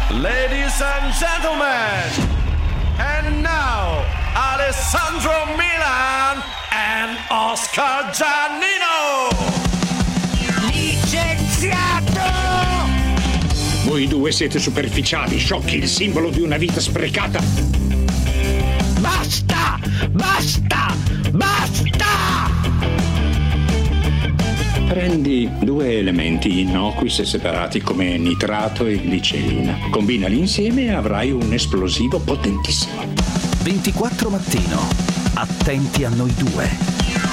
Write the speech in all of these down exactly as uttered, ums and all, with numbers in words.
Ladies and gentlemen, and now Alessandro Milan and Oscar Giannino. Licenziato! Voi due siete superficiali, sciocchi, il simbolo di una vita sprecata. Basta! Basta! Basta! Prendi due elementi innocui se separati come nitrato e glicerina. Combinali insieme e avrai un esplosivo potentissimo. ventiquattro mattino. Attenti a noi due.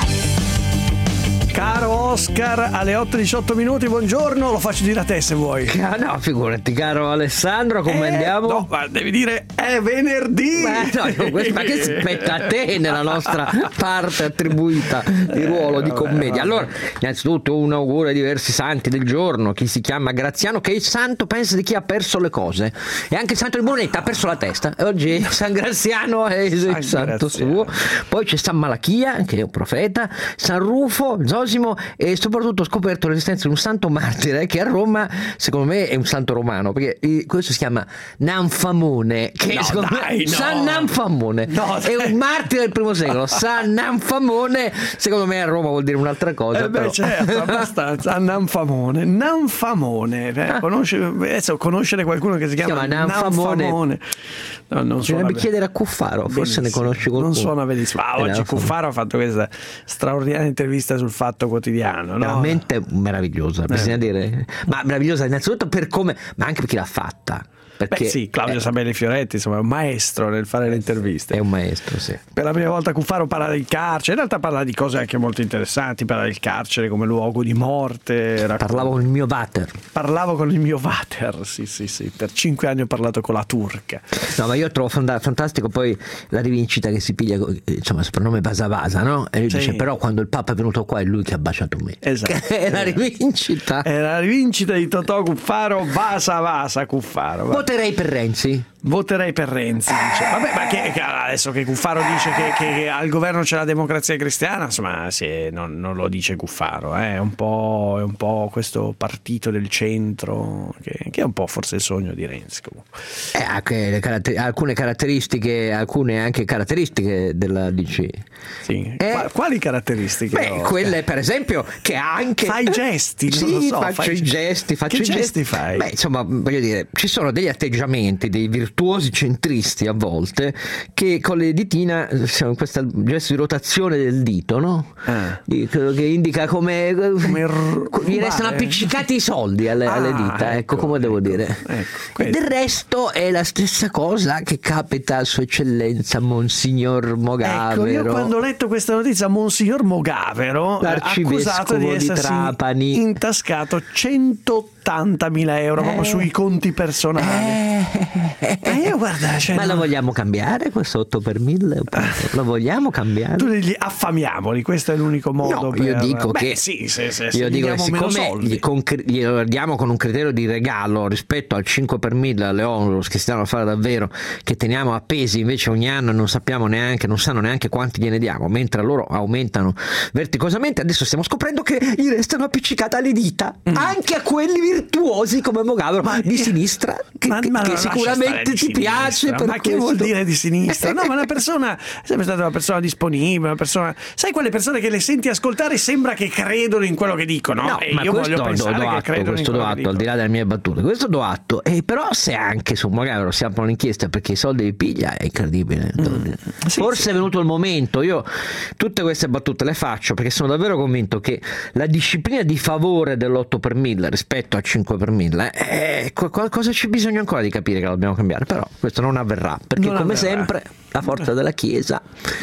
Caro Oscar, alle otto e diciotto minuti, buongiorno, lo faccio dire a te se vuoi. Ah, no, figurati, caro Alessandro, come eh, andiamo? No, ma devi dire è venerdì. Beh, no, questo, ma che spetta a te nella nostra parte attribuita di ruolo di commedia. Allora, innanzitutto un augurio ai diversi santi del giorno. Chi si chiama Graziano, che è il santo, pensa di chi ha perso le cose. E anche il santo di Brunetta ha perso la testa. E oggi San Graziano è il San santo Graziano. suo. Poi c'è San Malachia, che è un profeta, San Rufo, Zosimo, e soprattutto ho scoperto l'esistenza di un santo martire che a Roma, secondo me, è un santo romano, perché questo si chiama Nanfamone, che No, secondo dai, me, no. San Nanfamone No, è un martire del primo secolo. San Nanfamone, secondo me a Roma vuol dire un'altra cosa. Eh beh, però. certo, abbastanza. Nanfamone, Nanfamone, eh, conosce, adesso conoscere qualcuno che si chiama, chiama Nanfamone. Nanfamone. No, non suona Bisognerebbe be- chiedere a Cuffaro, forse ne benissimo. conosci qualcuno. Non suona benissimo. Ah, Eh, oggi Nanfamone. Cuffaro ha fatto questa straordinaria intervista sul Fatto Quotidiano, no? Veramente meravigliosa, bisogna dire. Ma meravigliosa innanzitutto per come, ma anche per chi l'ha fatta. Perché Beh, sì, Claudio è, Sabelli Fioretti, insomma, è un maestro nel fare le interviste. è un maestro, sì. Per la prima volta Cuffaro parla del carcere, in realtà parla di cose anche molto interessanti, parla del carcere come luogo di morte. racconta- Parlavo con il mio vater. Parlavo con il mio vater, sì sì sì, per cinque anni ho parlato con la turca. No, ma io trovo fanda- fantastico poi la rivincita che si piglia, eh, insomma, soprannome Basa Basa, no? E lui Sì. dice, però quando il Papa è venuto qua è lui che ha baciato me. Esatto. Che è la rivincita. È la rivincita di Totò Cuffaro, Vasa Vasa Cuffaro. Va. Voterei per Renzi. Voterei per Renzi, dice. Vabbè, ma che, che adesso che Cuffaro dice che, che, che al governo c'è la democrazia cristiana, insomma, sì, non, non lo dice Cuffaro, eh, è un po', è un po' questo partito del centro che, che è un po' forse il sogno di Renzi comunque. Eh, anche le caratter- alcune caratteristiche, alcune anche caratteristiche della D C. Sì. Eh, Qua- quali caratteristiche? Beh, Oscar? quelle per esempio che anche Fai gesti, non sì, lo so, faccio fai- i gesti, faccio Che i gesti. gesti fai? Beh, insomma, voglio dire, ci sono degli atteggiamenti, dei virtuosi centristi a volte che con le ditina, diciamo, questo gesto di rotazione del dito, no? Ah. Di- quello che indica come, Come r- gli restano rubare. appiccicati i soldi alle, alle Ah, dita, ecco, ecco, come devo ecco, dire. ecco, E questo. del resto è la stessa cosa che capita a Sua Eccellenza Monsignor Mogavero. Ecco, io quando ho letto questa notizia, Monsignor Mogavero, eh, L'arcivescovo accusato di di essersi Trapani. intascato centottantamila euro proprio sui conti personali. Eh, E io guarda, cioè, ma lo no- vogliamo cambiare questo otto per mille? Lo vogliamo cambiare? tu digli affamiamoli, questo è l'unico modo. No, per... io dico Beh, che sì, se, se, se io gli dico che diamo meno siccome soldi. gli, con, glielo diamo con un criterio di regalo rispetto al cinque per mille alle onlus che si stanno a fare davvero, che teniamo appesi invece ogni anno e non sappiamo neanche, non sanno neanche quanti gliene diamo, mentre loro aumentano verticosamente, adesso stiamo scoprendo che gli restano appiccicate alle dita Mm. anche a quelli virtuosi come Mogavero di sinistra che, Ma- che- ma che no, lascia stare sicuramente di ti piace sinistra. per ma che vuol questo. dire di sinistra? No, ma una persona è sempre stata una persona disponibile, una persona, sai, quelle persone che le senti ascoltare sembra che credono in quello che dicono, No, e ma io questo voglio do, pensare do che atto, credono questo in do quello che atto, al dicono. di là delle mie battute, questo do atto. E però se anche su Mogavero si apre un'inchiesta perché i soldi li piglia, è incredibile. Mm. Sì, Forse sì. è venuto il momento. Io tutte queste battute le faccio perché sono davvero convinto che la disciplina di favore dell'otto per mille rispetto al cinque per mille è qualcosa, ci bisogna ancora di capire che lo dobbiamo cambiare, però questo non avverrà perché Non come avverrà. sempre la forza della Chiesa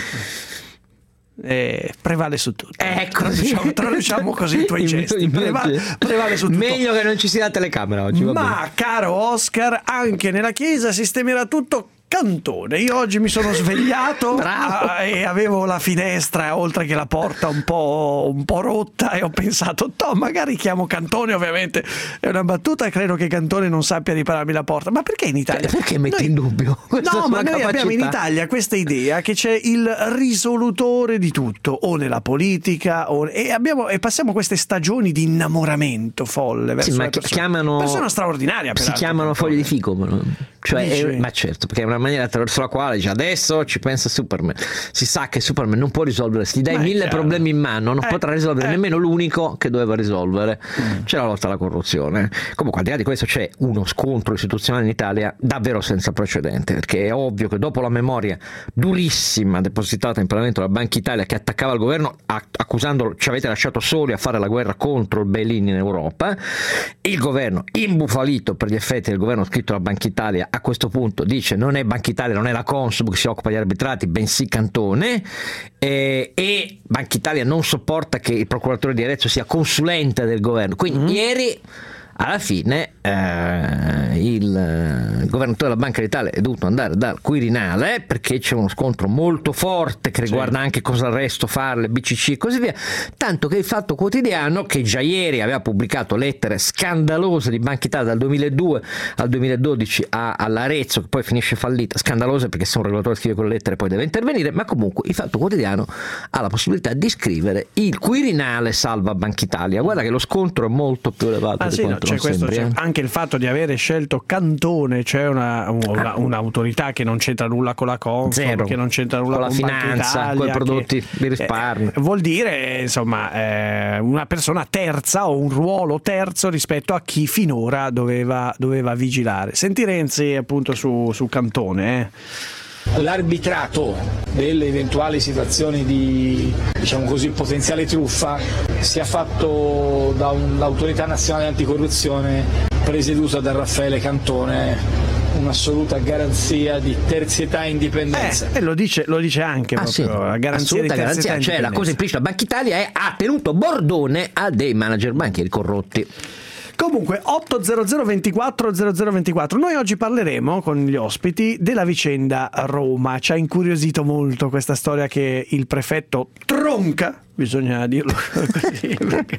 Eh, prevale su tutto. ecco, traduciamo, traduciamo così i tuoi In- gesti. in- Prevale, prevale su tutto. meglio che non ci sia la telecamera oggi, va bene. Ma caro Oscar, anche nella Chiesa sistemerà tutto Cantone. Io oggi mi sono svegliato Bravo. e avevo la finestra oltre che la porta un po', un po' rotta e ho pensato, Tom, magari chiamo Cantone. Ovviamente è una battuta, credo che Cantone non sappia ripararmi la porta. Ma perché in Italia? Perché metti Noi... in dubbio questa No, sua ma noi capacità? abbiamo in Italia questa idea che c'è il risolutore di tutto, o nella politica, o... e, abbiamo... e passiamo queste stagioni di innamoramento folle verso Sì, ma le chi- persone. chiamano Persona straordinaria, si peraltro, chiamano Cantone. foglie di fico, ma- cioè Dici? è- ma certo, perché è una maniera attraverso la quale dice adesso ci pensa Superman. Si sa che Superman non può risolvere, se gli dai Ma è mille chiaro. problemi in mano non Eh, potrà risolvere eh. nemmeno l'unico che doveva risolvere. Mm. C'è la lotta alla corruzione. Comunque, al di là di questo, c'è uno scontro istituzionale in Italia davvero senza precedente, perché è ovvio che dopo la memoria durissima depositata in Parlamento dalla Banca Italia, che attaccava il governo a- accusandolo ci avete lasciato soli a fare la guerra contro il bail-in in Europa, il governo imbufalito per gli effetti del governo scritto dalla Banca Italia a questo punto dice non è Banca Italia, non è la Consub che si occupa di arbitrati, bensì Cantone, eh, e Banca Italia non sopporta che il procuratore di Arezzo sia consulente del governo. Quindi mm-hmm. ieri alla fine eh, il eh, governatore della Banca d'Italia è dovuto andare dal Quirinale perché c'è uno scontro molto forte che riguarda sì. anche cosa arresto fare, le B C C e così via, tanto che il Fatto Quotidiano, che già ieri aveva pubblicato lettere scandalose di Banca Italia dal duemiladue al duemiladodici a, all'Arezzo, che poi finisce fallita, scandalose perché se un regolatore scrive quelle lettere poi deve intervenire, ma comunque il Fatto Quotidiano ha la possibilità di scrivere il Quirinale salva Banca Italia. Guarda che lo scontro è molto più elevato ah, di sì, quanto no, c'è questo, sembri, c'è eh. anche il fatto di avere scelto Cantone, cioè una, una, un'autorità che non c'entra nulla con la Consub, Zero. che non c'entra nulla Con la con Banca finanza, Italia, con i prodotti che, di risparmio. eh, vuol dire insomma eh, una persona terza o un ruolo terzo rispetto a chi finora doveva, doveva vigilare. Senti Renzi appunto su, su Cantone. eh. L'arbitrato delle eventuali situazioni di, diciamo così, potenziale truffa sia fatto da un'autorità nazionale anticorruzione presieduta da Raffaele Cantone, un'assoluta garanzia di terzietà e indipendenza. Eh, e lo dice, lo dice anche Ah, sì. proprio, la garanzia di Assoluta terzietà garanzia, e cioè la indipendenza. cosa implicita, Banca Italia è, ha tenuto bordone a dei manager banchieri corrotti. Comunque otto zero zero ventiquattro zero zero ventiquattro. Noi oggi parleremo con gli ospiti della vicenda Roma. Ci ha incuriosito molto questa storia che il prefetto Tronca, bisogna dirlo così, perché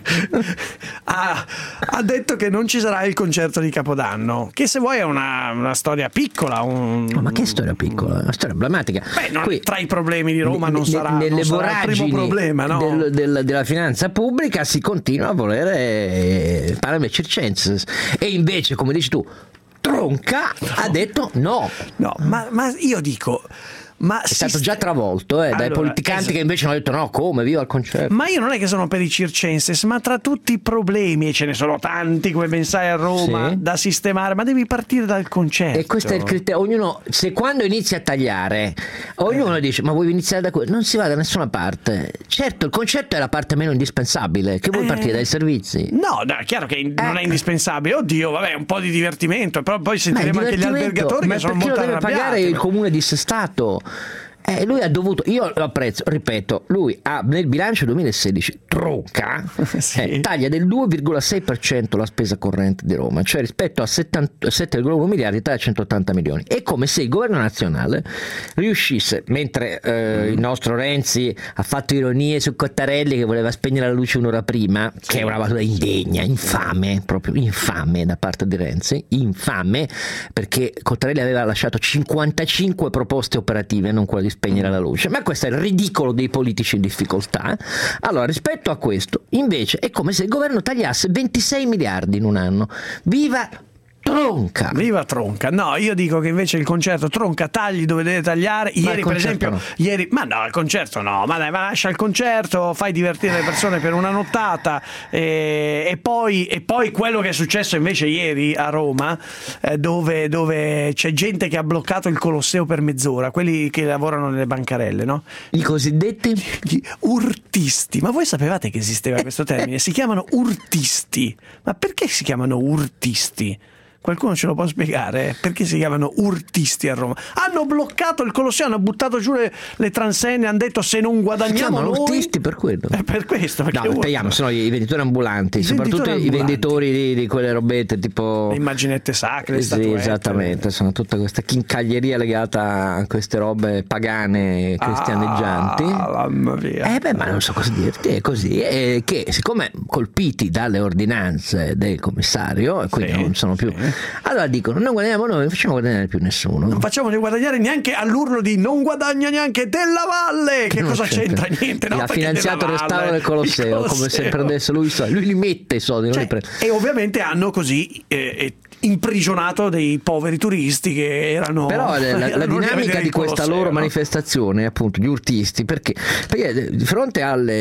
ha, ha detto che non ci sarà il concerto di Capodanno, che se vuoi è una, una storia piccola, un, No, ma che storia piccola, una storia emblematica. Beh, non- Qui, tra i problemi di Roma non ne- sarà, nelle non sarà il primo voragini problema, no? del- del- della finanza pubblica si continua a volere eh, parame circenses, e invece, come dici tu, Tronca ha detto no. No, ma, ma io dico, ma È stato già travolto eh, dai Allora, politicanti esatto. che invece hanno detto no, come, viva il concerto. Ma io non è che sono per i circenses, ma tra tutti i problemi, e ce ne sono tanti come ben sai a Roma, Sì. da sistemare, ma devi partire dal concetto. E questo è il criterio. Ognuno, se quando inizia a tagliare, ognuno dice: ma vuoi iniziare da qui? Non si va da nessuna parte. Certo, il concetto è la parte meno indispensabile. Che vuoi Eh. partire dai servizi? No, no, è chiaro che non Eh. è indispensabile. Oddio, vabbè, un po' di divertimento, però poi Ma sentiremo il anche gli divertimento, albergatori ma che sono perché molto lo deve arrabbiati. pagare il comune dissestato? Eh, lui ha dovuto, io lo apprezzo, ripeto, lui ha nel bilancio duemilasedici Tronca Sì. eh, taglia del due virgola sei per cento la spesa corrente di Roma, cioè rispetto a settanta sette virgola uno miliardi taglia centottanta milioni. È come se il governo nazionale riuscisse, mentre eh, il nostro Renzi ha fatto ironie su Cottarelli che voleva spegnere la luce un'ora prima, che è una battuta indegna, infame, proprio infame da parte di Renzi, infame, perché Cottarelli aveva lasciato cinquantacinque proposte operative, non quella di spegnere la luce. Ma questo è il ridicolo dei politici in difficoltà. Allora, rispetto a questo, invece, è come se il governo tagliasse ventisei miliardi in un anno. Viva Tronca! Viva Tronca! No, io dico che invece il concerto Tronca tagli dove deve tagliare. Ma Ieri, il per concerto esempio, no. ieri, ma no, il concerto no, ma dai, ma lascia il concerto, fai divertire le persone per una nottata, e, e poi e poi quello che è successo invece ieri a Roma, eh, dove, dove c'è gente che ha bloccato il Colosseo per mezz'ora, quelli che lavorano nelle bancarelle, no? I cosiddetti? Gli urtisti. Ma voi sapevate che esisteva questo termine? Si chiamano urtisti. Ma perché si chiamano urtisti? Qualcuno ce lo può spiegare? Perché si chiamano urtisti a Roma? Hanno bloccato il Colosseo, hanno buttato giù le, le transenne, hanno detto se non guadagniamo si chiamano noi... urtisti per quello. È per questo. No, speriamo, sono i venditori ambulanti, I soprattutto venditori i ambulanti. venditori di, di quelle robette tipo... Le immaginette sacre, le Sì, statuette. esattamente, sono tutta questa chincaglieria legata a queste robe pagane cristianeggianti. Ah, mamma mia. Eh beh, ma non so cosa dirti, è così, è che siccome colpiti dalle ordinanze del commissario, e quindi Sì, non sono più... sì. Allora dicono, non guadagniamo noi, non facciamo guadagnare più nessuno. Non facciamoli guadagnare neanche all'urlo di non guadagna neanche Della Valle. Che Non cosa c'entra? Niente, no? ha Perché finanziato il Della restauro Valle, del Colosseo, il come Colosseo. sempre adesso lui, so- lui li mette i soldi, non Cioè, li prende. e ovviamente hanno così eh, eh, imprigionato dei poveri turisti che erano Però la, la- la erano lì a dinamica vedere di il questa Colosseo, loro no? manifestazione, appunto, gli urtisti, perché, perché di fronte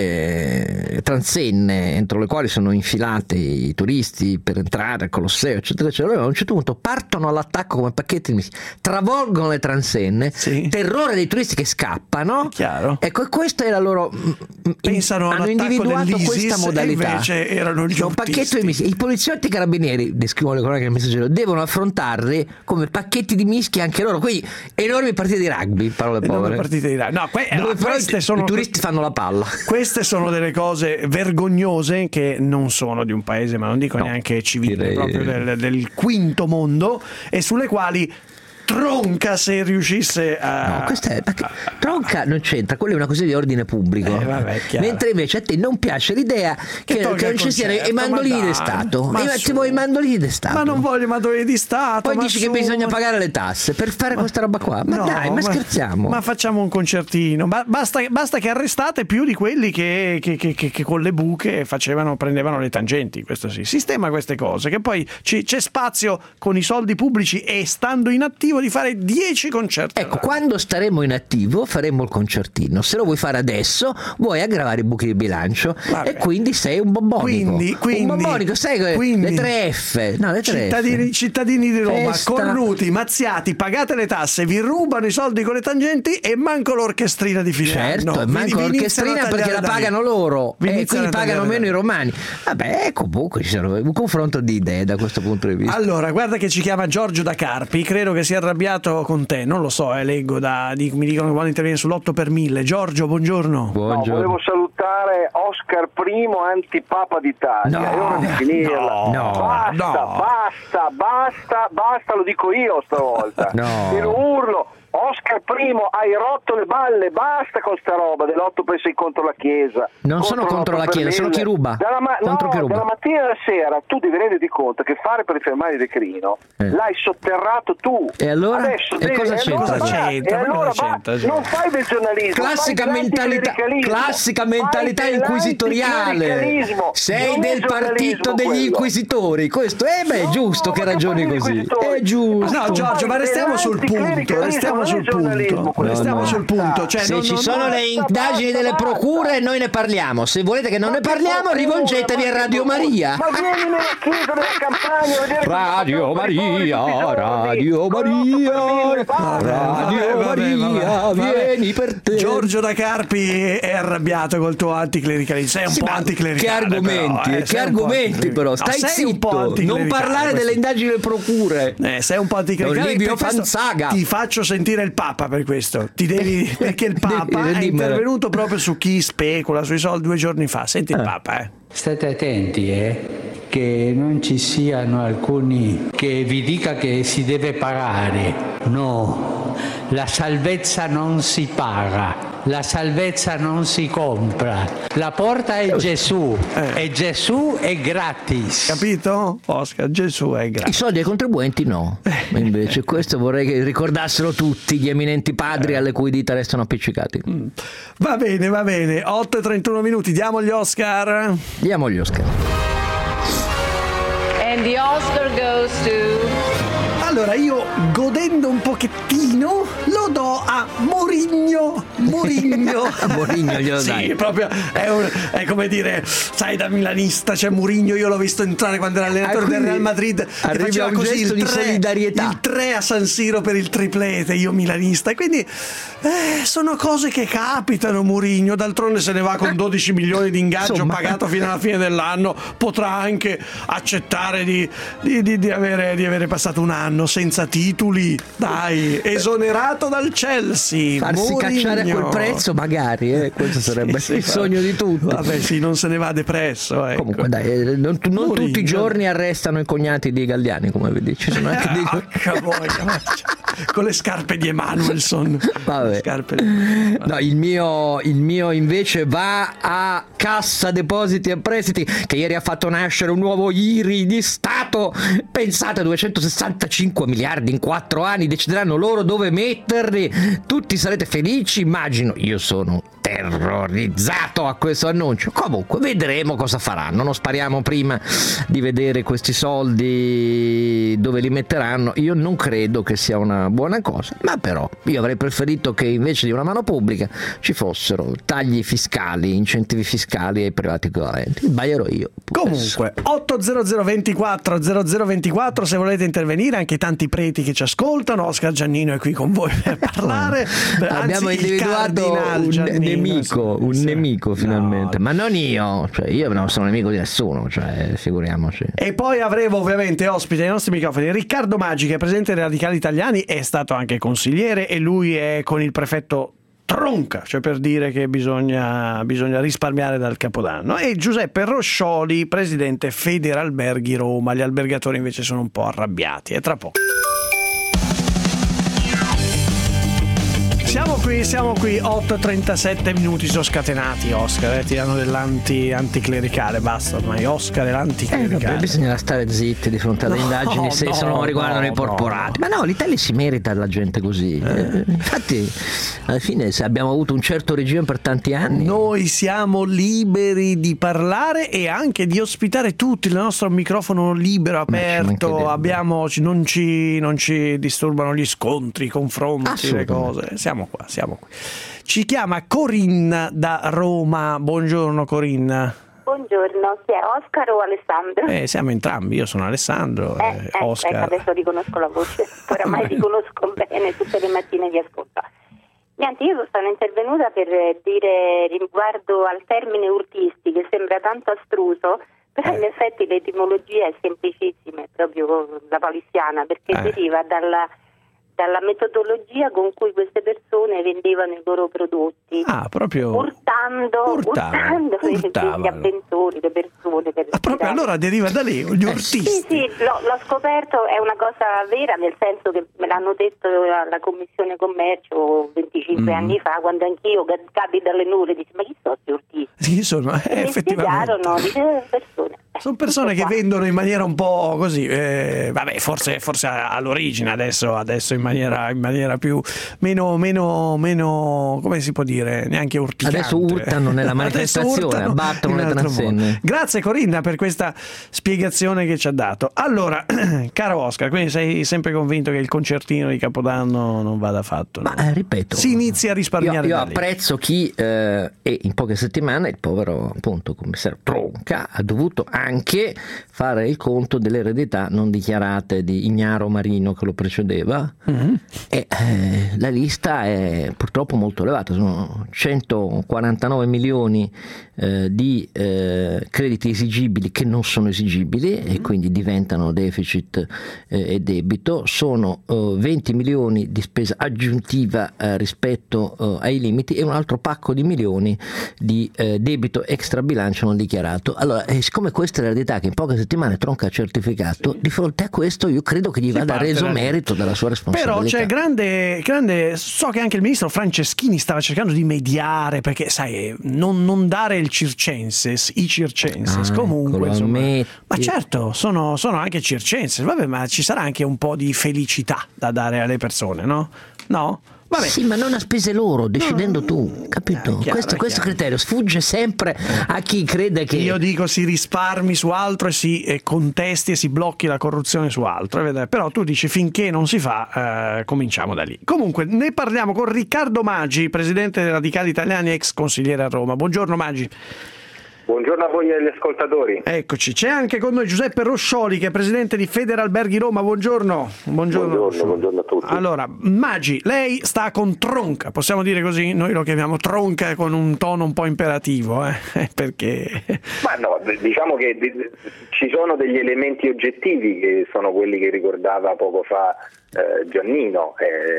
alle transenne entro le quali sono infilati i turisti per entrare al Colosseo, eccetera, eccetera, loro a un certo punto partono all'attacco come pacchetti di missioni, travolgono le transenne, Sì. terrore dei turisti che scappano. È chiaro. Ecco, questa è la loro. Pensano hanno all'attacco individuato dell'ISIS questa e modalità. invece erano gli C'è un pacchetto urtisti. di mischie. I poliziotti e i carabinieri, descrivono le cronache del Messaggero, devono affrontarli come pacchetti di mischie anche loro. Quindi enormi partite di rugby, parole E dove povere. partite di là? No, que- Dove allora, però queste i, sono i turisti fanno la palla. Queste sono delle cose vergognose che non sono di un paese, ma non dico No, neanche civile, direi- proprio del, del quinto mondo, e sulle quali Tronca, se riuscisse a... No, questa è, perché Tronca non c'entra, quella è una cosa di ordine pubblico. Eh, vabbè, chiaro. Mentre invece a te non piace l'idea che, tolga che non il ci siano i concerto, mandolini ma di dai, Stato. ma E su. ti vuoi i mandolini di Stato? Ma non voglio mandolini di Stato. Poi ma dici su. che bisogna pagare le tasse per fare questa roba qua. Ma No, dai, ma, scherziamo. Ma facciamo un concertino. Ba- basta, basta che arrestate più di quelli che, che, che, che, che con le buche facevano, prendevano le tangenti. Questo sì. Sistema queste cose. Che poi ci- c'è spazio con i soldi pubblici e stando in attivo di fare dieci concerti. Ecco, quando staremo in attivo faremo il concertino. Se lo vuoi fare adesso, vuoi aggravare i buchi di bilancio. Vabbè. E quindi sei un bombonico. Quindi, quindi, un bombonico, sai que- quindi, le tre F. No, le tre cittadini, F. cittadini di Roma, Festa. cornuti, mazziati, pagate le tasse, vi rubano i soldi con le tangenti e manco l'orchestrina di fine Certo, anno. e Vi- manco vi iniziano l'orchestrina a perché tagliare la da lì. pagano loro Vi e iniziano quindi a pagano tagliare meno da i lì. romani. Vabbè, comunque ci sono un confronto di idee da questo punto di vista. Allora, guarda che ci chiama Giorgio da Carpi, credo che sia arrabbiato con te, non lo so, eh, leggo da, di, mi dicono che vuole intervenire sull'otto per mille. Giorgio, buongiorno. No, Buongiorno. volevo salutare Oscar I, antipapa d'Italia. No, è ora di finirla. no, basta, no. basta, basta, basta, lo dico io stavolta. No. Te lo urlo. Oscar I, hai rotto le balle, basta con sta roba dell'otto per sei contro la Chiesa. Non sono contro la l'otto per Chiesa, sono mille. chi ruba. Dalla ma- Contro no, chi ruba. dalla mattina alla sera tu devi renderti conto che fare per fermare il decrino Eh. l'hai sotterrato tu. E allora? Adesso E devi- cosa e c'entra? allora Cosa va- c'entra? E Ma allora cosa va- c'entra? non fai del giornalismo, Classica fai mentalità, dell'anticlericalismo. classica Fai mentalità inquisitoriale. dell'anticlericalismo. Sei Non è del partito giornalismo degli quello. inquisitori. Questo è beh, è No, giusto che ma ragioni parli di così. inquisitori. È giusto. No, Giorgio, ma restiamo sul punto, restiamo sul punto, restiamo no. sul punto. Cioè, Se non- ci non- sono le indagini delle procure noi ne parliamo. Se volete che non ne parliamo, rivolgetevi a Radio Maria. Ma vieni nella chiesa della campagna a vedere Radio come Maria, fanno i soldi, Radio con l'otto per Maria, mille, basta. Radio Vabbè, vabbè, Maria, vabbè, vabbè. vieni per te. Giorgio da Carpi è arrabbiato col tuo anticlericalismo. Sei un Sì, po' ma anticlericale. che argomenti, però, eh, che sei un po' argomenti però, anticlericale. stai No, sei un po' zitto, non anticlericale, parlare questo. delle indagini delle procure. Eh, sei un po' anticlericale. È un libio per questo Fanzaga. Ti faccio sentire il Papa per questo. Ti devi, perché il Papa è Dimmelo. intervenuto proprio su chi specula sui soldi due giorni fa. Senti il Papa, eh. State attenti, eh, che non ci siano alcuni che vi dica che si deve pagare. No, la salvezza non si paga. La salvezza non si compra. La porta è Gesù Eh. e Gesù è gratis. Capito? Oscar, Gesù è I grazie. soldi ai contribuenti no. Invece questo vorrei che ricordassero tutti gli eminenti padri alle cui dita restano appiccicati. Va bene, va bene. otto e trentuno minuti, diamo gli Oscar. Diamo gli Oscar. And the Oscar goes to... Allora io, godendo un pochettino, lo do a Mourinho. Mourinho. Mourinho glielo sì, dai. proprio è, un, è come dire, sai, da milanista, cioè Mourinho io l'ho visto entrare quando era allenatore Ah, del Real Madrid e arrivi faceva a un così gesto il di tre, solidarietà. il tre a San Siro per il triplete, io milanista, e quindi eh, sono cose che capitano. Mourinho d'altronde se ne va con dodici milioni di ingaggio, Insomma, pagato fino alla fine dell'anno, potrà anche accettare di, di, di, di, avere, di avere passato un anno senza titoli, dai, esonerato dal Chelsea. Farsi Mourinho. cacciare a quel prezzo magari, eh, questo sarebbe Sì, il sì, sogno di tutti. Vabbè, sì, non se ne va depresso, ecco. Comunque dai, eh, non, non Mourinho. tutti i giorni arrestano i cognati di Galliani, come vedi, ci sono anche dei... H voglia, con le scarpe di Emanuelson. Vabbè. Scarpe di... No, il mio, il mio invece va a Cassa Depositi e Prestiti, che ieri ha fatto nascere un nuovo I R I di Stato. Pensate, duecentosessantacinque miliardi in quattro anni, decideranno loro dove metterli. Tutti sarete felici, immagino. Io sono terrorizzato a questo annuncio. Comunque vedremo cosa faranno. Non spariamo prima di vedere questi soldi dove li metteranno. Io non credo che sia una buona cosa, ma però io avrei preferito che invece di una mano pubblica ci fossero tagli fiscali, incentivi fiscali ai privati equivalenti. Sbaglierò io. Comunque ottocento ventiquattro zero zero ventiquattro se volete intervenire, anche tanti preti che ci ascoltano. Oscar Giannino è qui con voi per parlare. Abbiamo Anzi, individuato un Giannino, nemico, sì, un sì. nemico finalmente, No. ma non io, cioè io non sono nemico di nessuno, cioè figuriamoci. E poi avremo ovviamente ospite ai nostri microfoni Riccardo Maggi, che è presidente dei Radicali Italiani, è stato anche consigliere e lui è con il prefetto Tronca, cioè per dire che bisogna, bisogna risparmiare dal Capodanno, e Giuseppe Roscioli, presidente Federalberghi Roma. Gli albergatori invece sono un po' arrabbiati. E tra poco. Siamo qui, siamo qui, otto e trentasette minuti, sono scatenati Oscar, eh, ti danno dell'anti anticlericale, basta ormai, Oscar è Eh, l'anticlericale. vabbè, bisogna stare zitti di fronte alle No, indagini se, no, se non riguardano no, i porporati. Ma no, l'Italia si merita la gente così. Eh, infatti, alla fine, se abbiamo avuto un certo regime per tanti anni. Noi siamo liberi di parlare e anche di ospitare tutti, il nostro microfono libero, aperto, abbiamo, non, ci, non ci disturbano gli scontri, i confronti, le cose. Siamo qua, siamo qui. Ci chiama Corinna da Roma. Buongiorno Corinna. Buongiorno, chi è Oscar o Alessandro? Eh, siamo entrambi, io sono Alessandro, Eh, eh, eh, Oscar. ecco, adesso riconosco la voce, oramai ti conosco bene, tutte le mattine vi ascolto. Niente, io sono intervenuta per dire riguardo al termine urtisti, che sembra tanto astruso, però in effetti l'etimologia è semplicissima, è proprio la palissiana, perché Eh. deriva dalla, dalla metodologia con cui queste persone vendevano i loro prodotti, Ah, proprio urtando, urtavano, urtando gli urtavano. avventori, le persone. Per Ah, proprio allora deriva da lì, gli urtisti. Sì, sì, l'ho, l'ho scoperto, è una cosa vera, nel senso che me l'hanno detto alla Commissione Commercio venticinque Mm. anni fa, quando anch'io ca- cadi dalle nuvole e dissi ma chi sono questi urtisti? Sì, insomma, eh, E mi effettivamente. spiegarono, dice, persone. Sono persone che vendono in maniera un po' così, eh, vabbè, forse, forse all'origine, adesso, adesso in maniera, in maniera più meno, meno, meno, come si può dire, neanche urticante. Adesso urtano nella Adesso manifestazione, urtano battono in le un altro transenne. modo. Grazie Corinna per questa spiegazione che ci ha dato. Allora, caro Oscar, quindi sei sempre convinto che il concertino di Capodanno non vada fatto? Ma no? eh, ripeto, Si inizia a risparmiare Io, io da lì. apprezzo chi eh, e in poche settimane il povero appunto commissario Tronca ha dovuto anche fare il conto delle eredità non dichiarate di Ignaro Marino che lo precedeva. Mm-hmm. E eh, la lista è purtroppo molto elevata, sono centoquarantanove milioni eh, di eh, crediti esigibili che non sono esigibili e quindi diventano deficit eh, e debito, sono eh, venti milioni di spesa aggiuntiva eh, rispetto eh, ai limiti e un altro pacco di milioni di eh, debito extra bilancio non dichiarato. Allora, eh, siccome questa è l'eredità che in poche settimane Tronca ha certificato, sì. Di fronte a questo io credo che gli Si vada parte reso da lì. merito della sua responsabilità. Però c'è grande, grande, so che anche il ministro Franceschini stava cercando di mediare, perché sai, non, non dare il circenses, i circenses, Ah, comunque eccolo, insomma. ammetti. Ma certo, sono, sono anche circenses, vabbè, ma ci sarà anche un po' di felicità da dare alle persone, no? No? Vabbè. Sì, ma non a spese loro, decidendo no. tu, capito? Chiaro, questo, questo criterio sfugge sempre a chi crede che... Io dico si risparmi su altro e si e contesti e si blocchi la corruzione su altro, però tu dici finché non si fa, eh, cominciamo da lì. Comunque ne parliamo con Riccardo Maggi, presidente dei Radicali Italiani, ex consigliere a Roma. Buongiorno Maggi. Buongiorno a voi e agli ascoltatori. Eccoci, c'è anche con noi Giuseppe Roscioli, che è presidente di Federalberghi Roma. Buongiorno. Buongiorno, buongiorno, buongiorno a tutti. Allora, Maggi, lei sta con Tronca, possiamo dire così? Noi lo chiamiamo Tronca con un tono un po' imperativo, eh? Perché... Ma no, diciamo che ci sono degli elementi oggettivi che sono quelli che ricordava poco fa eh, Giannino.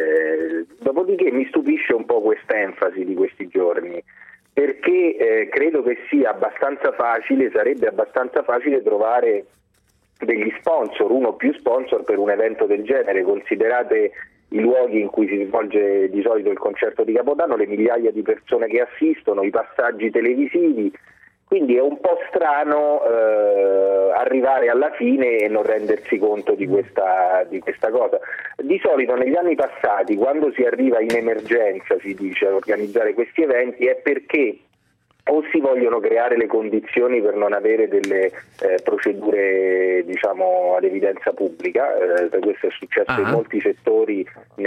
Eh, dopodiché mi stupisce un po' questa enfasi di questi giorni, perché eh, credo che sia abbastanza facile, sarebbe abbastanza facile trovare degli sponsor, uno o più sponsor per un evento del genere. Considerate i luoghi in cui si svolge di solito il concerto di Capodanno, le migliaia di persone che assistono, i passaggi televisivi, quindi è un po' strano eh, arrivare alla fine e non rendersi conto di questa, di questa cosa. Di solito negli anni passati, quando si arriva in emergenza, si dice, ad organizzare questi eventi, è perché o si vogliono creare le condizioni per non avere delle eh, procedure, diciamo, ad evidenza pubblica, eh, questo è successo ah. in molti settori,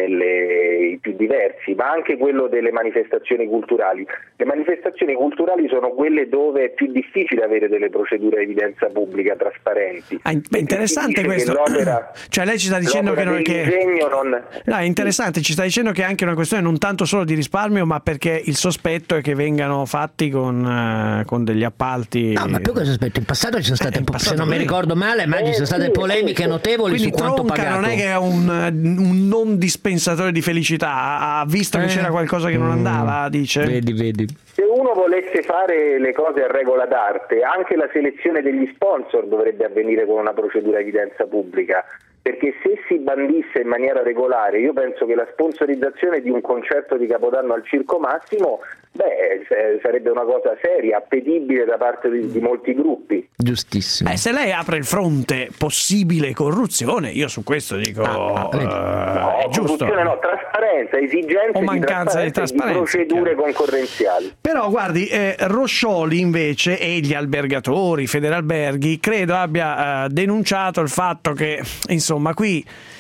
nelle, i più diversi, ma anche quello delle manifestazioni culturali. Le manifestazioni culturali sono quelle dove è più difficile avere delle procedure ad evidenza pubblica trasparenti. Ah, è interessante questo, cioè lei ci sta dicendo che, non, che... Non... No, è interessante, ci sta dicendo che è anche una questione non tanto solo di risparmio, ma perché il sospetto è che vengano fatti con Con, con degli appalti. No, ma più che sospetto, in passato ci sono state, eh, se non mi ricordo male, ma ci sono state polemiche notevoli. Quindi su quanto Tronca pagato. non è che è un, un non dispensatore di felicità, ha visto che eh. c'era qualcosa che non andava, dice. Vedi, vedi. Se uno volesse fare le cose a regola d'arte, anche la selezione degli sponsor dovrebbe avvenire con una procedura a evidenza pubblica, perché se si bandisse in maniera regolare, io penso che la sponsorizzazione di un concerto di Capodanno al Circo Massimo, beh, sarebbe una cosa seria, appetibile da parte di, di molti gruppi. Giustissimo. Eh, se lei apre il fronte possibile corruzione, io su questo dico ah, uh, no, è giusto. Corruzione no, trasparenza, esigenze o mancanza di trasparenza, di procedure chiaro. concorrenziali. Però guardi, eh, Roscioli invece e gli albergatori, Federalberghi, credo abbia eh, denunciato il fatto che, insomma, qui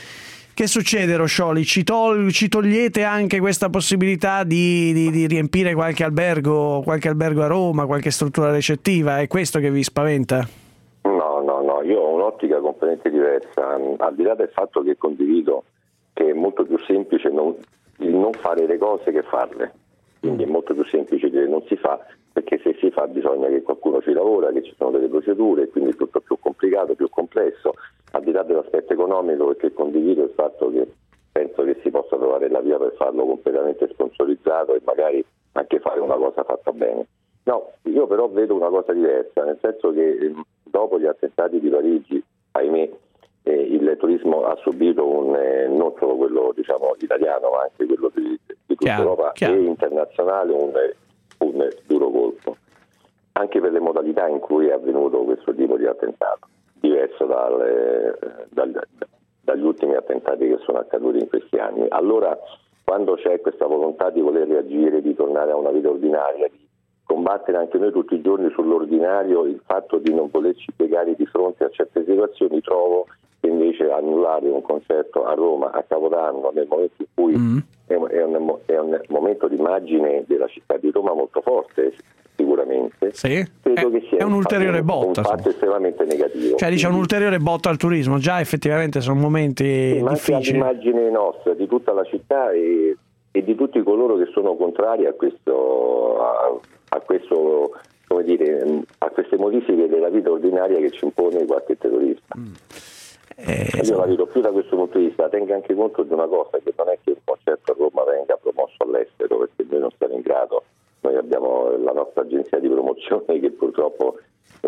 che succede, Roscioli? Ci, tol- ci togliete anche questa possibilità di, di, di riempire qualche albergo, qualche albergo a Roma, qualche struttura recettiva? È questo che vi spaventa? No, no, no, io ho un'ottica completamente diversa, al di là del fatto che condivido che è molto più semplice non, il non fare le cose che farle, quindi è molto più semplice che non si fa, perché se si fa bisogna che qualcuno ci lavora, che ci sono delle procedure, quindi è tutto più complicato, più complesso, al di là dell'aspetto economico, perché condivido il fatto che penso che si possa trovare la via per farlo completamente sponsorizzato e magari anche fare una cosa fatta bene. No, io però vedo una cosa diversa, nel senso che dopo gli attentati di Parigi, ahimè, eh, il turismo ha subito un, eh, non solo quello diciamo italiano, ma anche quello di, di tutta chiaro, Europa chiaro. e internazionale, un, un duro colpo, anche per le modalità in cui è avvenuto questo tipo di attentato, diverso dal, dal, dagli ultimi attentati che sono accaduti in questi anni. Allora, quando c'è questa volontà di voler reagire, di tornare a una vita ordinaria, di combattere anche noi tutti i giorni sull'ordinario, il fatto di non volerci piegare di fronte a certe situazioni, trovo che invece annullare un concerto a Roma a Capodanno nel momento in cui mm. è, un, è, un, è un momento d'immagine della città di Roma molto forte, sicuramente, sì. credo è, che sia è un ulteriore un, botta, un fatto estremamente negativo. Cioè dice un ulteriore botta al turismo, già effettivamente sono momenti sì, ma difficili. Anche l'immagine nostra, di tutta la città e, e di tutti coloro che sono contrari a questo, a, a questo, come dire, a queste modifiche della vita ordinaria che ci impone qualche terrorista. Mm. Eh, Io la vedo più da questo punto di vista. Tenga anche conto di una cosa, che non è che un concerto a Roma venga promosso all'estero, perché noi non siamo in grado. Noi abbiamo la nostra agenzia di promozione che purtroppo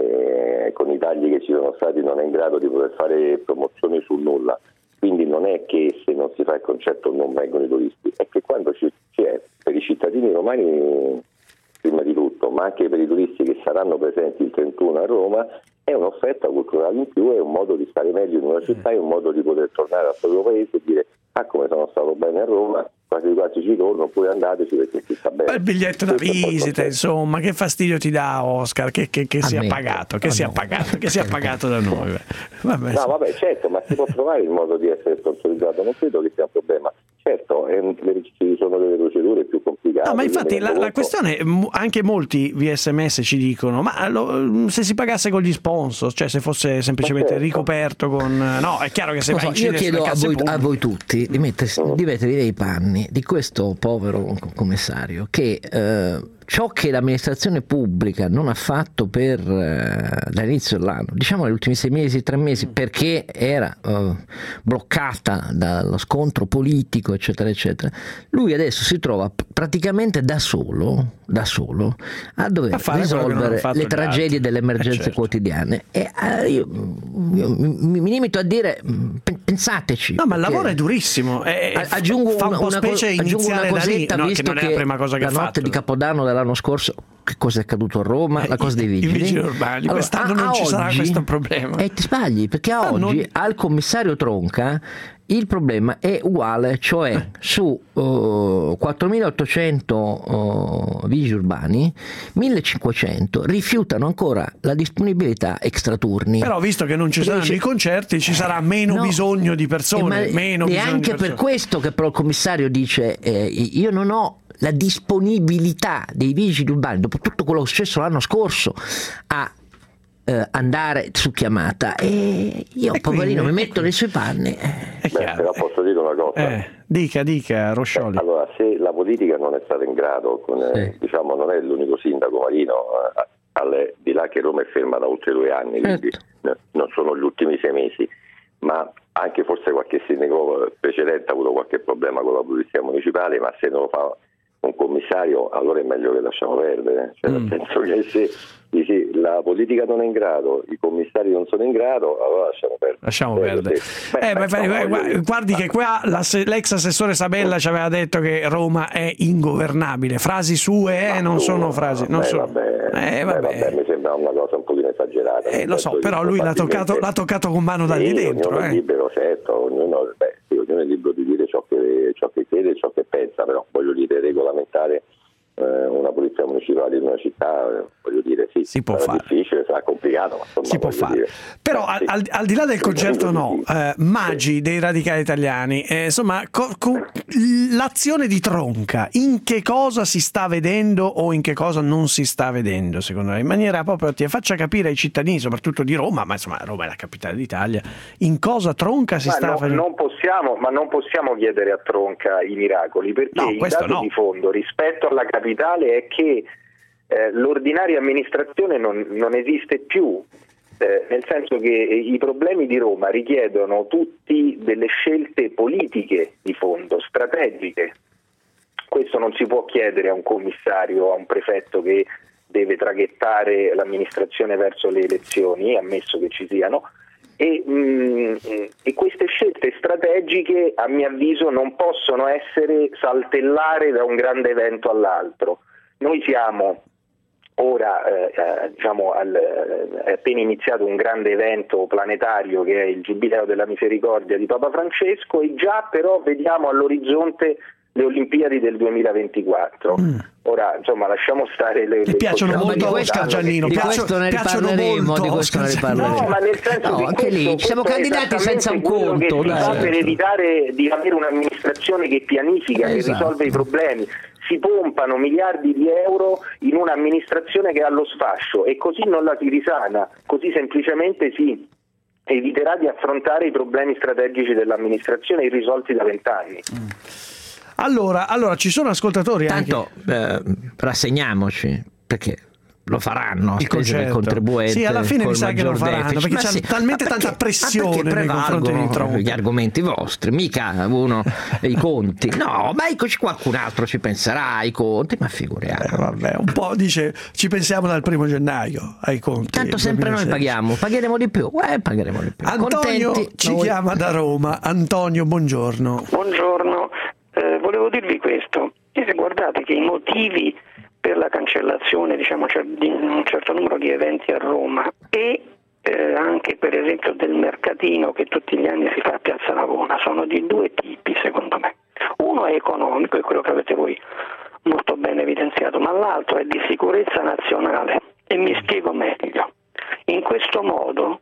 eh, con i tagli che ci sono stati non è in grado di poter fare promozioni sul nulla, quindi non è che se non si fa il concerto non vengono i turisti, è che quando ci, ci è per i cittadini romani prima di tutto, ma anche per i turisti che saranno presenti il trentuno a Roma, è un'offerta culturale in più, è un modo di stare meglio in una città, è un modo di poter tornare al proprio paese e dire ah come sono stato bene a Roma quasi quasi ci torno, oppure andateci perché si sta bene. Il biglietto da visita, insomma, che fastidio ti dà Oscar che, che, che sia pagato, che sia pagato, che sia pagato da noi. Vabbè, no, vabbè, certo, ma si può trovare il modo di essere sponsorizzato, non credo che sia un problema. Certo, eh, ci sono delle procedure più complicate. No, ma infatti la, la questione, anche molti V S M S ci dicono, ma lo, se si pagasse con gli sponsor, cioè se fosse semplicemente certo. ricoperto con... No, è chiaro che se so, va a incidere io chiedo a voi, pubbliche... a voi tutti di, mettersi, di mettervi nei panni di questo povero commissario che... Eh, ciò che l'amministrazione pubblica non ha fatto per eh, dall'inizio dell'anno, diciamo negli ultimi sei mesi, tre mesi, perché era eh, bloccata dallo scontro politico, eccetera, eccetera, lui adesso si trova praticamente da solo, da solo a dover a risolvere le tragedie delle emergenze eh certo. quotidiane. E eh, io, io mi, mi limito a dire, pensateci. No, ma il lavoro è durissimo. È, aggiungo fa un una, po' una, specie aggiungo una cosetta, lì, no, visto che, che, non è la, prima cosa che la notte fatto. di Capodanno dell'anno scorso, che cosa è accaduto a Roma? La cosa dei vigili. I vigili urbani. Allora, quest'anno non ci oggi, sarà questo problema. E ti sbagli, perché a ah, oggi non... al commissario Tronca il problema è uguale, cioè eh. su uh, quattromilaottocento uh, vigili urbani, millecinquecento rifiutano ancora la disponibilità extraturni. Però visto che non ci saranno dice, i concerti, ci sarà meno no, bisogno di persone. Eh, meno è bisogno anche di per questo che però il commissario dice eh, io non ho la disponibilità dei vigili urbani, dopo tutto quello che è successo l'anno scorso, a eh, andare su chiamata, e io e poverino quindi, mi metto nei suoi panni. Beh, però posso dire una cosa. Eh, dica, dica, Roscioli. Eh, allora, se la politica non è stata in grado, con, sì. eh, diciamo, non è l'unico sindaco Marino, eh, alle, di là che Roma è ferma da oltre due anni, quindi certo. eh, non sono gli ultimi sei mesi, ma anche forse qualche sindaco precedente ha avuto qualche problema con la polizia municipale, ma se non lo fa un commissario allora è meglio che lasciamo perdere, cioè, mm. nel senso che se dici, la politica non è in grado, i commissari non sono in grado, allora lasciamo perdere. Lasciamo perdere. Beh, eh, beh, beh, no, guardi, guardi che qua l'ex assessore Sabella ci aveva detto che Roma è ingovernabile. Frasi sue, eh, non tu, sono frasi. Non beh, sono... Vabbè, eh, vabbè. Beh, vabbè, mi sembra una cosa un pochino esagerata. Eh, lo so, però lui l'ha toccato, l'ha toccato con mano da lì sì, dentro. Ognuno eh. è libero, certo, ognuno, beh, sì, ognuno è libero di dire ciò che, ciò che crede e ciò che pensa, però voglio dire, regolamentare una polizia municipale in una città, voglio dire, sì, si può sarà fare. difficile, sarà complicato, ma insomma, si può fare. Dire, però eh, al, sì. al di là del concerto no, eh, Maggi sì. dei radicali italiani, eh, insomma, co- co- l'azione di Tronca, in che cosa si sta vedendo o in che cosa non si sta vedendo, secondo me, in maniera proprio ti faccia capire ai cittadini, soprattutto di Roma, ma insomma Roma è la capitale d'Italia, in cosa Tronca si ma sta no, facendo? Non possiamo, ma non possiamo chiedere a Tronca i miracoli, perché no, il dato no. di fondo rispetto alla capitale è che Eh, l'ordinaria amministrazione non, non esiste più, eh, nel senso che i problemi di Roma richiedono tutti delle scelte politiche di fondo, strategiche. Questo non si può chiedere a un commissario, a un prefetto che deve traghettare l'amministrazione verso le elezioni, ammesso che ci siano, e, mh, e queste scelte strategiche a mio avviso non possono essere saltellare da un grande evento all'altro. Noi siamo ora, eh, diciamo, al, è appena iniziato un grande evento planetario che è il Giubileo della Misericordia di Papa Francesco, e già però vediamo all'orizzonte le Olimpiadi del duemilaventiquattro. Mm. Ora, insomma, lasciamo stare le... Ti le piacciono cose molto Oscar Giannino, di piacciono, questo ne piacciono riparleremo, molto di questo ne riparleremo. No, ma nel senso no, che anche questo, lì ci siamo candidati senza un conto, che si fa per evitare di avere un'amministrazione che pianifica, esatto. che risolve i problemi. Si pompano miliardi di euro in un'amministrazione che ha lo sfascio, e così non la si risana, così semplicemente si eviterà di affrontare i problemi strategici dell'amministrazione irrisolti da vent'anni. Mm. Allora, allora, ci sono ascoltatori Tanto, anche... eh, rassegniamoci, perché lo faranno a spese del contribuente. Sì, alla fine mi sa che lo faranno, deficit. perché Ma c'è sì, talmente perché, tanta pressione nei confronti di Tronca. Gli argomenti vostri, mica uno i conti. No, ma qualcun altro ci penserà ai conti, ma figuriamo. Eh, vabbè, un po' dice, ci pensiamo dal primo gennaio ai conti. Tanto sempre noi paghiamo, pagheremo di più, eh, pagheremo di più. Antonio Contenti, ci noi. chiama da Roma. Antonio, buongiorno. Buongiorno, eh, volevo dirvi questo. Guardate che i motivi per la cancellazione, diciamo, di un certo numero di eventi a Roma e eh, anche per esempio del mercatino che tutti gli anni si fa a Piazza Navona sono di due tipi, secondo me. Uno uno è economico, è quello che avete voi molto bene evidenziato, ma l'altro è di sicurezza nazionale, e mi spiego meglio. In questo modo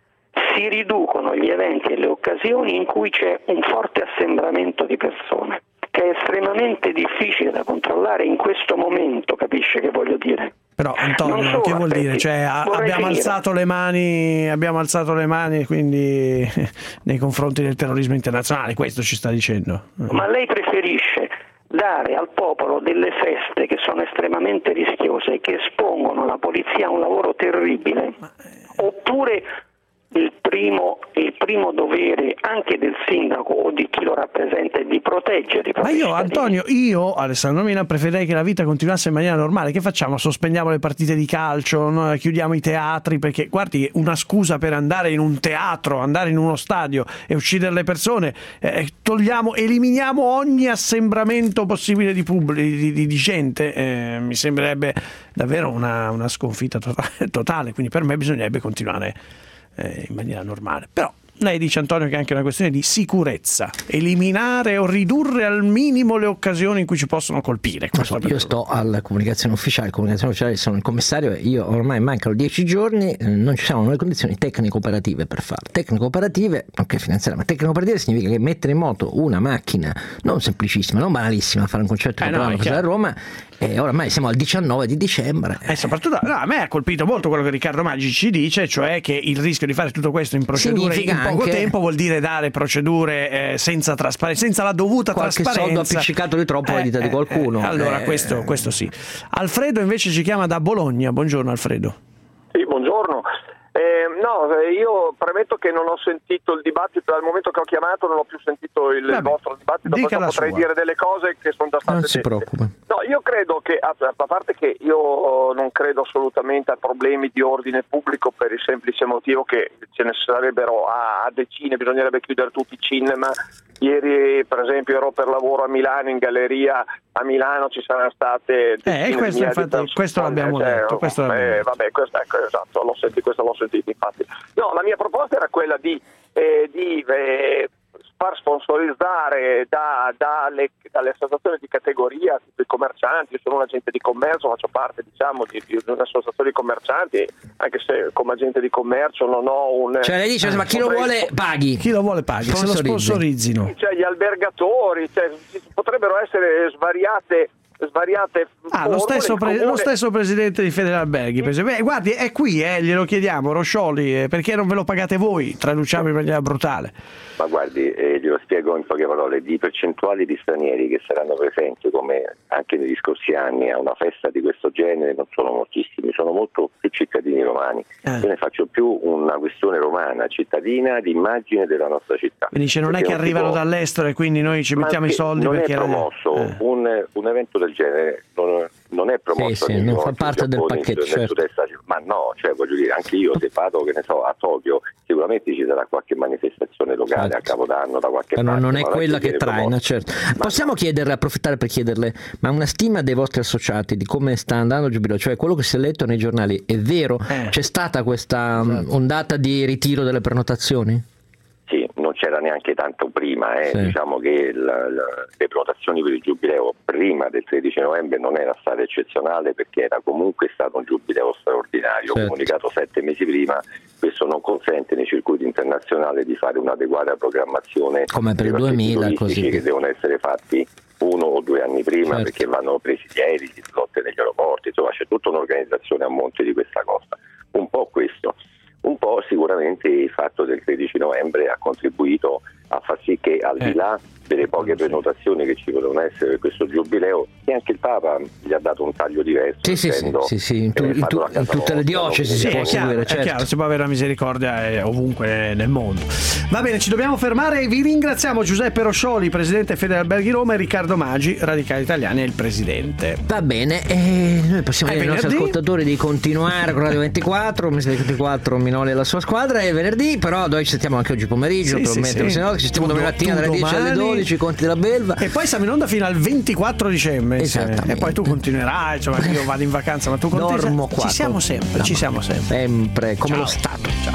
si riducono gli eventi e le occasioni in cui c'è un forte assembramento di persone, che è estremamente difficile da controllare in questo momento, capisce che voglio dire? Però Antonio, che vuol dire? Cioè, a, abbiamo finire. alzato le mani, abbiamo alzato le mani quindi nei confronti del terrorismo internazionale, questo ci sta dicendo. Ma lei preferisce dare al popolo delle feste che sono estremamente rischiose e che espongono la polizia a un lavoro terribile, Ma... oppure il primo, il primo dovere anche del sindaco o di chi lo rappresenta è di proteggere i propri Ma io cittadini. Antonio, io Alessandro Mina preferirei che la vita continuasse in maniera normale. Che facciamo? Sospendiamo le partite di calcio, no? Chiudiamo i teatri, perché guardi, una scusa per andare in un teatro, andare in uno stadio e uccidere le persone, eh, togliamo, eliminiamo ogni assembramento possibile di, pubblico, di, di, di gente, eh, mi sembrerebbe davvero una, una sconfitta totale, totale, quindi per me bisognerebbe continuare in maniera normale. Però lei dice, Antonio, che è anche una questione di sicurezza, eliminare o ridurre al minimo le occasioni in cui ci possono colpire. So, io sto alla comunicazione ufficiale, comunicazione ufficiale sono il commissario, io ormai mancano dieci giorni, non ci siamo nelle condizioni tecnico-operative per farlo. Tecnico-operative, anche finanziarie, ma tecnico-operative significa che mettere in moto una macchina non semplicissima, non banalissima, fare un concerto eh di no, a Roma. E oramai siamo al diciannove di dicembre. E soprattutto, no, a me ha colpito molto quello che Riccardo Maggi ci dice, cioè che il rischio di fare tutto questo in procedure significa in poco anche... tempo vuol dire dare procedure eh, senza trasparenza, senza la dovuta qualche trasparenza. Soldo appiccicato di troppo alla eh, dita di qualcuno. Eh, allora, eh, questo, questo sì. Alfredo invece ci chiama da Bologna. Buongiorno Alfredo. Sì, buongiorno. Eh, no, io premetto che non ho sentito il dibattito dal momento che ho chiamato, non ho più sentito il Vabbè, vostro dibattito, dica la potrei sua. dire delle cose che sono già state non si dette. preoccupa. No, io credo che, a parte che io non credo assolutamente a problemi di ordine pubblico, per il semplice motivo che ce ne sarebbero a, a decine, bisognerebbe chiudere tutti i cinema. Ieri per esempio ero per lavoro a Milano, in galleria a Milano ci saranno state eh, questo, infatti, questo l'abbiamo cioè, detto questo eh, vabbè, questo, ecco, esatto, l'ho sentito, questo l'ho sentito infatti. No, la mia proposta era quella di, eh, di eh, far sponsorizzare da, dalle, dalle associazioni di categoria, tipo i commercianti. Io sono un agente di commercio, faccio parte diciamo di, di un'associazione di commercianti, anche se come agente di commercio non ho un... Cioè lei dice, eh, ma chi lo vuole paghi. Chi lo vuole paghi, se lo sponsorizzino. Cioè gli albergatori, cioè, potrebbero essere svariate... svariate ah, lo stesso, pre- lo stesso presidente di Federalberghi. Beh, guardi, è qui, eh, glielo chiediamo, Roscioli, eh, perché non ve lo pagate voi? Traduciamo in maniera brutale. Ma guardi, eh, glielo spiego in poche parole, di percentuali di stranieri che saranno presenti, come anche negli scorsi anni, a una festa di questo genere non sono moltissimi, sono molto più cittadini romani. Eh. Io ne faccio più una questione romana, cittadina, di immagine della nostra città. Quindi dice, non perché è che non arrivano può... dall'estero e quindi noi ci mettiamo i soldi non perché è promosso eh. un, un evento del genere, non, non è promosso, sì, sì, non fa parte del pacchetto, certo. Ma no, cioè voglio dire, anche io se vado, che ne so, a Tokyo, sicuramente ci sarà qualche manifestazione locale, certo, a Capodanno da qualche ma parte. Non è ma quella non che traina, certo. Ma Possiamo no. chiederle, approfittare per chiederle, ma una stima dei vostri associati di come sta andando il giubileo, cioè quello che si è letto nei giornali, è vero? Eh. C'è stata questa esatto. ondata di ritiro delle prenotazioni? Sì, non c'era neanche tanto prima, eh. sì. Diciamo che la, la, le prenotazioni per il giubileo prima del tredici novembre non era stata eccezionale, perché era comunque stato un giubileo straordinario, certo, comunicato sette mesi prima. Questo non consente nei circuiti internazionali di fare un'adeguata programmazione come per il duemila, così che devono essere fatti uno o due anni prima, certo, perché vanno presi gli aerei, gli slot negli aeroporti, insomma c'è tutta un'organizzazione a monte di questa cosa. Un po' questo. Un po' sicuramente il fatto del tredici novembre ha contribuito a far sì che, al di là delle poche prenotazioni che ci potevano essere per questo giubileo, e anche il Papa gli ha dato un taglio diverso. Sì, sì, sì, sì, sì, in, tu, in, tu, in tutte le diocesi si sì, può seguire, chiaro, certo. È chiaro, si può avere la misericordia ovunque nel mondo. Va bene, ci dobbiamo fermare. Vi ringraziamo Giuseppe Roscioli, presidente Federalberghi Roma, e Riccardo Maggi, Radicali Italiani, è il presidente. Va bene, e noi possiamo dire ai nostri ascoltatori di continuare con Radio ventiquattro, ventiquattro Minoli e la sua squadra, e venerdì, però noi ci sentiamo anche oggi pomeriggio, sì, sì, sì. Se no, ci stiamo domani mattina dalle dieci alle dodici, Conti della Belva, e poi siamo in onda fino al ventiquattro dicembre, e poi tu continuerai, cioè, io vado in vacanza ma tu continui. Dormo qua. Ci siamo sempre, no, ci siamo sempre sempre come Ciao. lo Stato. Ciao.